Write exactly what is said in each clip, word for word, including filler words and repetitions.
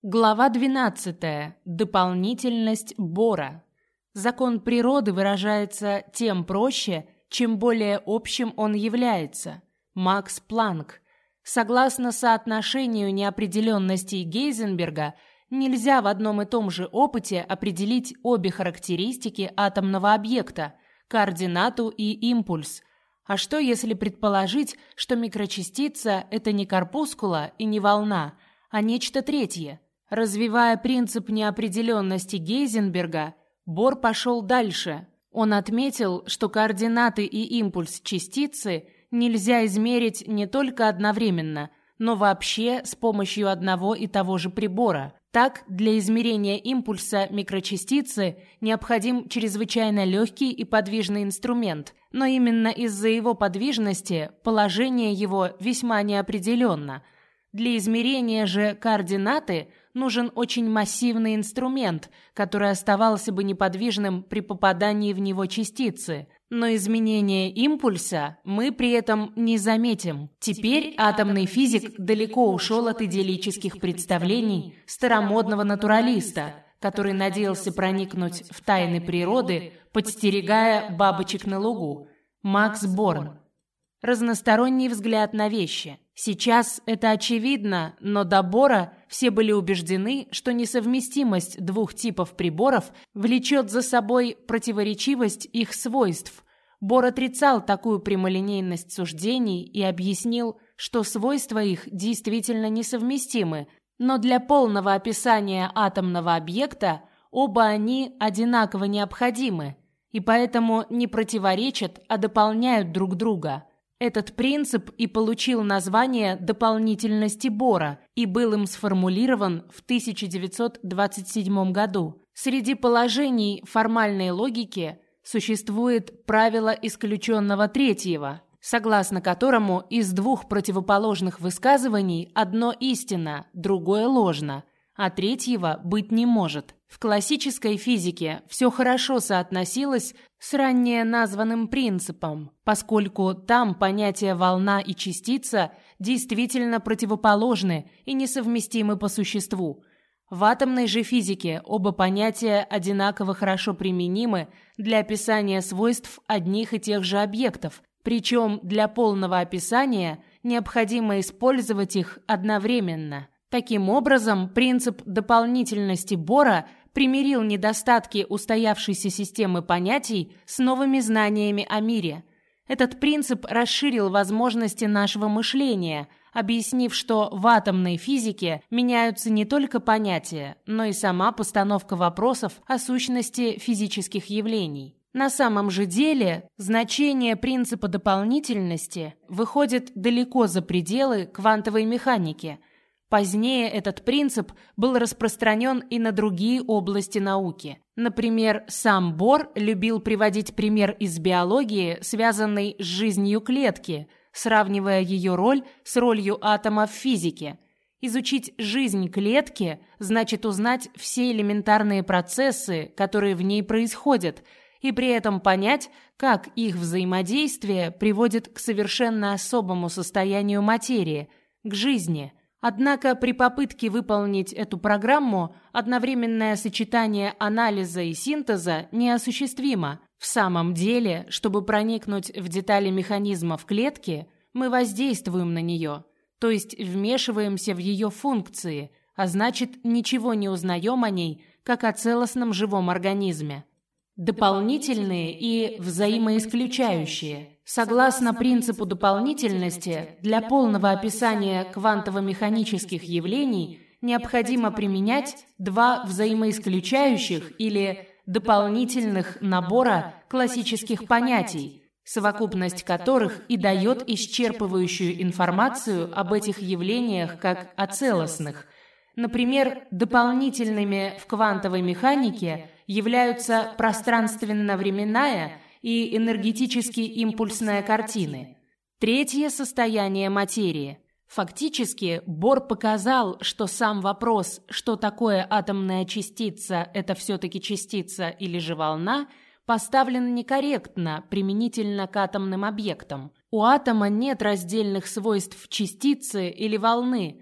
Глава двенадцатая. Дополнительность Бора. Закон природы выражается тем проще, чем более общим он является. Макс Планк. Согласно соотношению неопределенностей Гейзенберга, нельзя в одном и том же опыте определить обе характеристики атомного объекта – координату и импульс. А что, если предположить, что микрочастица – это не корпускула и не волна, а нечто третье? Развивая принцип неопределенности Гейзенберга, Бор пошел дальше. Он отметил, что координаты и импульс частицы нельзя измерить не только одновременно, но вообще с помощью одного и того же прибора. Так, для измерения импульса микрочастицы необходим чрезвычайно легкий и подвижный инструмент, но именно из-за его подвижности положение его весьма неопределенно. Для измерения же координаты нужен очень массивный инструмент, который оставался бы неподвижным при попадании в него частицы. Но изменение импульса мы при этом не заметим. Теперь атомный физик далеко ушел от идиллических представлений старомодного натуралиста, который надеялся проникнуть в тайны природы, подстерегая бабочек на лугу. Макс Борн. Разносторонний взгляд на вещи. Сейчас это очевидно, но до Бора все были убеждены, что несовместимость двух типов приборов влечет за собой противоречивость их свойств. Бор отрицал такую прямолинейность суждений и объяснил, что свойства их действительно несовместимы, но для полного описания атомного объекта оба они одинаково необходимы, и поэтому не противоречат, а дополняют друг друга. Этот принцип и получил название дополнительности Бора и был им сформулирован в тысяча девятьсот двадцать седьмом году. Среди положений формальной логики существует правило исключенного третьего, согласно которому из двух противоположных высказываний одно истинно, другое ложно, а третьего быть не может. В классической физике все хорошо соотносилось с ранее названным принципом, поскольку там понятия волна и частица действительно противоположны и несовместимы по существу. В атомной же физике оба понятия одинаково хорошо применимы для описания свойств одних и тех же объектов, причем для полного описания необходимо использовать их одновременно. Таким образом, принцип дополнительности Бора примирил недостатки устоявшейся системы понятий с новыми знаниями о мире. Этот принцип расширил возможности нашего мышления, объяснив, что в атомной физике меняются не только понятия, но и сама постановка вопросов о сущности физических явлений. На самом же деле, значение принципа дополнительности выходит далеко за пределы квантовой механики. Позднее этот принцип был распространен и на другие области науки. Например, сам Бор любил приводить пример из биологии, связанный с жизнью клетки, сравнивая ее роль с ролью атома в физике. Изучить жизнь клетки значит узнать все элементарные процессы, которые в ней происходят, и при этом понять, как их взаимодействие приводит к совершенно особому состоянию материи, к жизни. Однако при попытке выполнить эту программу одновременное сочетание анализа и синтеза неосуществимо. В самом деле, чтобы проникнуть в детали механизма в клетке, мы воздействуем на нее, то есть вмешиваемся в ее функции, а значит, ничего не узнаем о ней, как о целостном живом организме. Дополнительные и взаимоисключающие. Согласно принципу дополнительности, для полного описания квантово-механических явлений необходимо применять два взаимоисключающих или дополнительных набора классических понятий, совокупность которых и дает исчерпывающую информацию об этих явлениях как о целостных. Например, дополнительными в квантовой механике являются пространственно-временная и энергетически-импульсная картины. Третье состояние материи. Фактически, Бор показал, что сам вопрос, что такое атомная частица, это все-таки частица или же волна, поставлен некорректно применительно к атомным объектам. У атома нет раздельных свойств частицы или волны,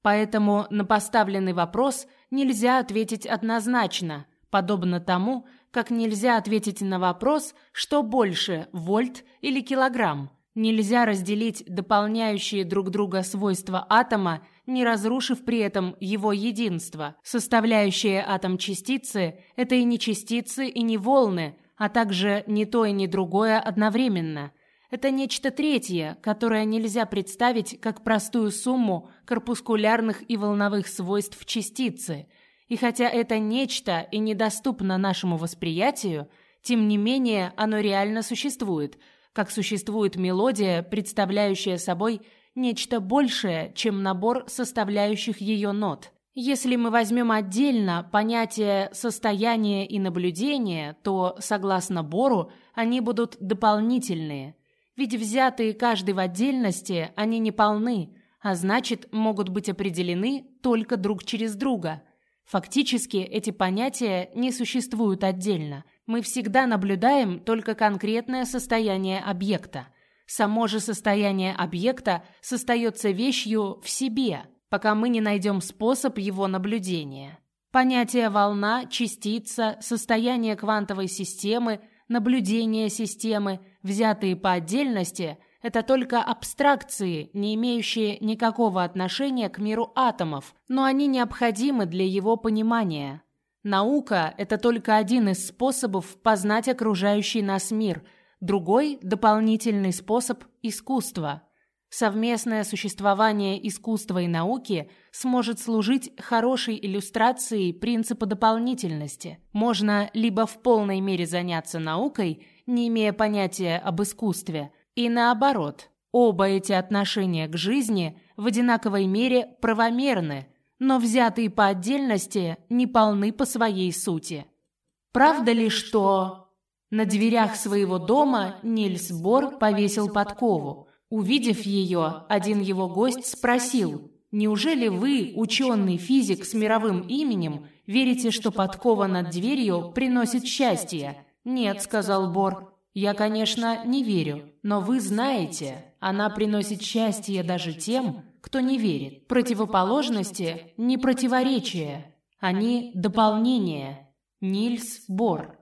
Поэтому на поставленный вопрос нельзя ответить однозначно, подобно тому, как нельзя ответить на вопрос, что больше, вольт или килограмм. Нельзя разделить дополняющие друг друга свойства атома, не разрушив при этом его единство. Составляющие атом частицы – это и не частицы, и не волны, а также не то и не другое одновременно. Это нечто третье, которое нельзя представить как простую сумму корпускулярных и волновых свойств частицы. И хотя это нечто и недоступно нашему восприятию, тем не менее оно реально существует, как существует мелодия, представляющая собой нечто большее, чем набор составляющих ее нот. Если мы возьмем отдельно понятие «состояние» и «наблюдение», то, согласно Бору, они будут дополнительные. Ведь взятые каждый в отдельности, они не полны, а значит, могут быть определены только друг через друга. Фактически эти понятия не существуют отдельно. Мы всегда наблюдаем только конкретное состояние объекта. Само же состояние объекта остается вещью в себе, пока мы не найдем способ его наблюдения. Понятия волна, частица, состояние квантовой системы, наблюдение системы, взятые по отдельности, это только абстракции, не имеющие никакого отношения к миру атомов, но они необходимы для его понимания. Наука – это только один из способов познать окружающий нас мир, другой – дополнительный способ – искусство. Совместное существование искусства и науки сможет служить хорошей иллюстрацией принципа дополнительности. Можно либо в полной мере заняться наукой, не имея понятия об искусстве, и наоборот. Оба эти отношения к жизни в одинаковой мере правомерны, но взятые по отдельности не полны по своей сути. Правда ли, что на дверях своего дома Нильс Бор повесил подкову? Увидев ее, один его гость спросил: «Неужели вы, ученый физик с мировым именем, верите, что подкова над дверью приносит счастье?» «Нет», — сказал Бор, — «я, конечно, не верю, но вы знаете, она приносит счастье даже тем, кто не верит. Противоположности не противоречия, они дополнение». Нильс Бор.